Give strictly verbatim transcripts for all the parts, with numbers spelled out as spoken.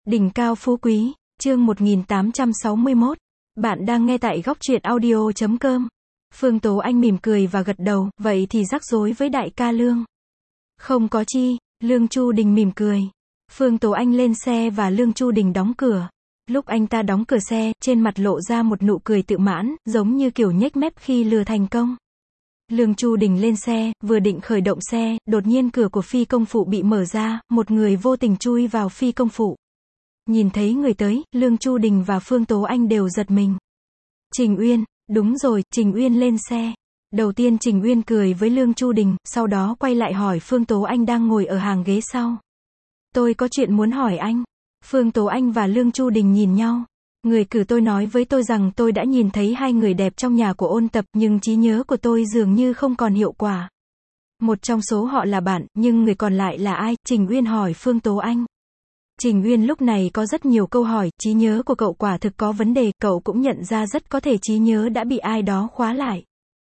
Đỉnh cao phú quý, chương một nghìn tám trăm sáu mươi mốt. Bạn đang nghe tại góc truyện audio chấm com. Phương Tố Anh mỉm cười và gật đầu, vậy thì rắc rối với đại ca Lương. Không có chi, Lương Chu Đình mỉm cười. Phương Tố Anh lên xe và Lương Chu Đình đóng cửa. Lúc anh ta đóng cửa xe, trên mặt lộ ra một nụ cười tự mãn, giống như kiểu nhếch mép khi lừa thành công. Lương Chu Đình lên xe, vừa định khởi động xe, đột nhiên cửa của phi công phụ bị mở ra, một người vô tình chui vào phi công phụ. Nhìn thấy người tới, Lương Chu Đình và Phương Tố Anh đều giật mình. Trình Uyên, đúng rồi, Trình Uyên lên xe. Đầu tiên Trình Uyên cười với Lương Chu Đình, sau đó quay lại hỏi Phương Tố Anh đang ngồi ở hàng ghế sau. Tôi có chuyện muốn hỏi anh. Phương Tố Anh và Lương Chu Đình nhìn nhau. Người cử tôi nói với tôi rằng tôi đã nhìn thấy hai người đẹp trong nhà của ôn tập, nhưng trí nhớ của tôi dường như không còn hiệu quả. Một trong số họ là bạn, nhưng người còn lại là ai? Trình Uyên hỏi Phương Tố Anh. Trình Uyên lúc này có rất nhiều câu hỏi, trí nhớ của cậu quả thực có vấn đề, cậu cũng nhận ra rất có thể trí nhớ đã bị ai đó khóa lại.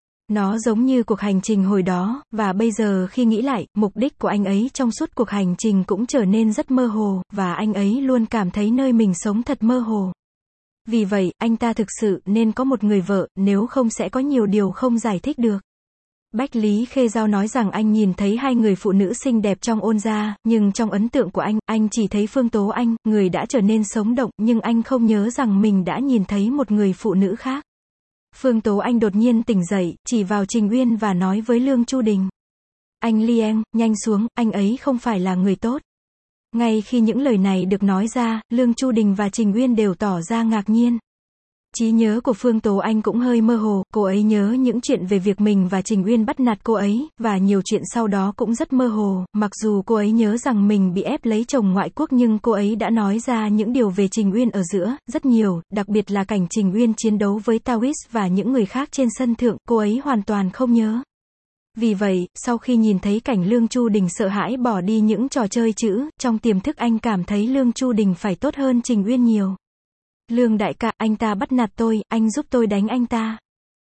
Nó giống như cuộc hành trình hồi đó, và bây giờ khi nghĩ lại, mục đích của anh ấy trong suốt cuộc hành trình cũng trở nên rất mơ hồ, và anh ấy luôn cảm thấy nơi mình sống thật mơ hồ. Vì vậy, anh ta thực sự nên có một người vợ, nếu không sẽ có nhiều điều không giải thích được. Bách Lý Khê Giao nói rằng anh nhìn thấy hai người phụ nữ xinh đẹp trong ôn gia, nhưng trong ấn tượng của anh, anh chỉ thấy Phương Tố Anh, người đã trở nên sống động, nhưng anh không nhớ rằng mình đã nhìn thấy một người phụ nữ khác. Phương Tố Anh đột nhiên tỉnh dậy, chỉ vào Trình Uyên và nói với Lương Chu Đình. Anh Lieng, nhanh xuống, anh ấy không phải là người tốt. Ngay khi những lời này được nói ra, Lương Chu Đình và Trình Uyên đều tỏ ra ngạc nhiên. Trí nhớ của Phương Tố Anh cũng hơi mơ hồ, cô ấy nhớ những chuyện về việc mình và Trình Uyên bắt nạt cô ấy, và nhiều chuyện sau đó cũng rất mơ hồ, mặc dù cô ấy nhớ rằng mình bị ép lấy chồng ngoại quốc nhưng cô ấy đã nói ra những điều về Trình Uyên ở giữa, rất nhiều, đặc biệt là cảnh Trình Uyên chiến đấu với Taoist và những người khác trên sân thượng, cô ấy hoàn toàn không nhớ. Vì vậy, sau khi nhìn thấy cảnh Lương Chu Đình sợ hãi bỏ đi những trò chơi chữ, trong tiềm thức anh cảm thấy Lương Chu Đình phải tốt hơn Trình Uyên nhiều. Lương đại ca, anh ta bắt nạt tôi, anh giúp tôi đánh anh ta.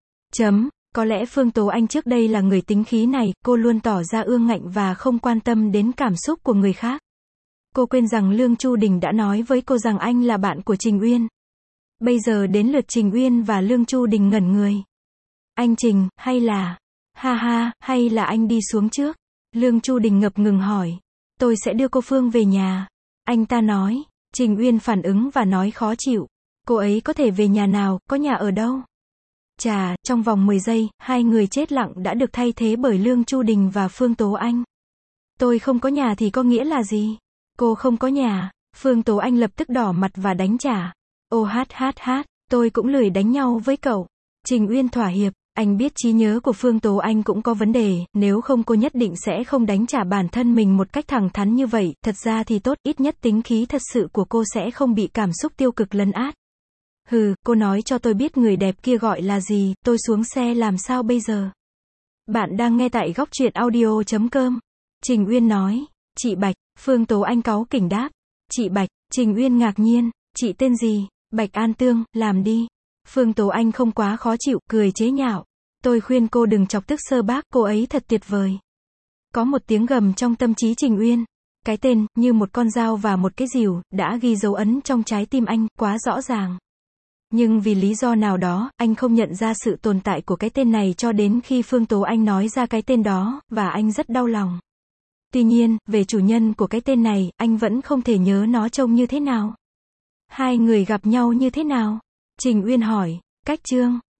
Chấm, có lẽ Phương Tố Anh trước đây là người tính khí này, cô luôn tỏ ra ương ngạnh và không quan tâm đến cảm xúc của người khác. Cô quên rằng Lương Chu Đình đã nói với cô rằng anh là bạn của Trình Uyên. Bây giờ đến lượt Trình Uyên và Lương Chu Đình ngẩn người. Anh Trình, hay là... Ha ha, hay là anh đi xuống trước? Lương Chu Đình ngập ngừng hỏi. Tôi sẽ đưa cô Phương về nhà. Anh ta nói. Trình Uyên phản ứng và nói khó chịu. Cô ấy có thể về nhà nào, có nhà ở đâu? Chà, trong vòng mười giây, hai người chết lặng đã được thay thế bởi Lương Chu Đình và Phương Tố Anh. Tôi không có nhà thì có nghĩa là gì? Cô không có nhà. Phương Tố Anh lập tức đỏ mặt và đánh trả. Ô hát hát hát, tôi cũng lười đánh nhau với cậu. Trình Uyên thỏa hiệp. Anh biết trí nhớ của Phương Tố Anh cũng có vấn đề, nếu không cô nhất định sẽ không đánh trả bản thân mình một cách thẳng thắn như vậy, thật ra thì tốt, ít nhất tính khí thật sự của cô sẽ không bị cảm xúc tiêu cực lấn át. Hừ, cô nói cho tôi biết người đẹp kia gọi là gì, tôi xuống xe làm sao bây giờ? Bạn đang nghe tại góc truyện audio chấm com. Trình Uyên nói, chị Bạch, Phương Tố Anh cáu kỉnh đáp. Chị Bạch, Trình Uyên ngạc nhiên, chị tên gì? Bạch An Tương, làm đi. Phương Tố Anh không quá khó chịu, cười chế nhạo. Tôi khuyên cô đừng chọc tức Sơ Bác, cô ấy thật tuyệt vời. Có một tiếng gầm trong tâm trí Trình Uyên. Cái tên, như một con dao và một cái rìu, đã ghi dấu ấn trong trái tim anh, quá rõ ràng. Nhưng vì lý do nào đó, anh không nhận ra sự tồn tại của cái tên này cho đến khi Phương Tố Anh nói ra cái tên đó, và anh rất đau lòng. Tuy nhiên, về chủ nhân của cái tên này, anh vẫn không thể nhớ nó trông như thế nào. Hai người gặp nhau như thế nào? Trình Uyên hỏi. Cách Trương.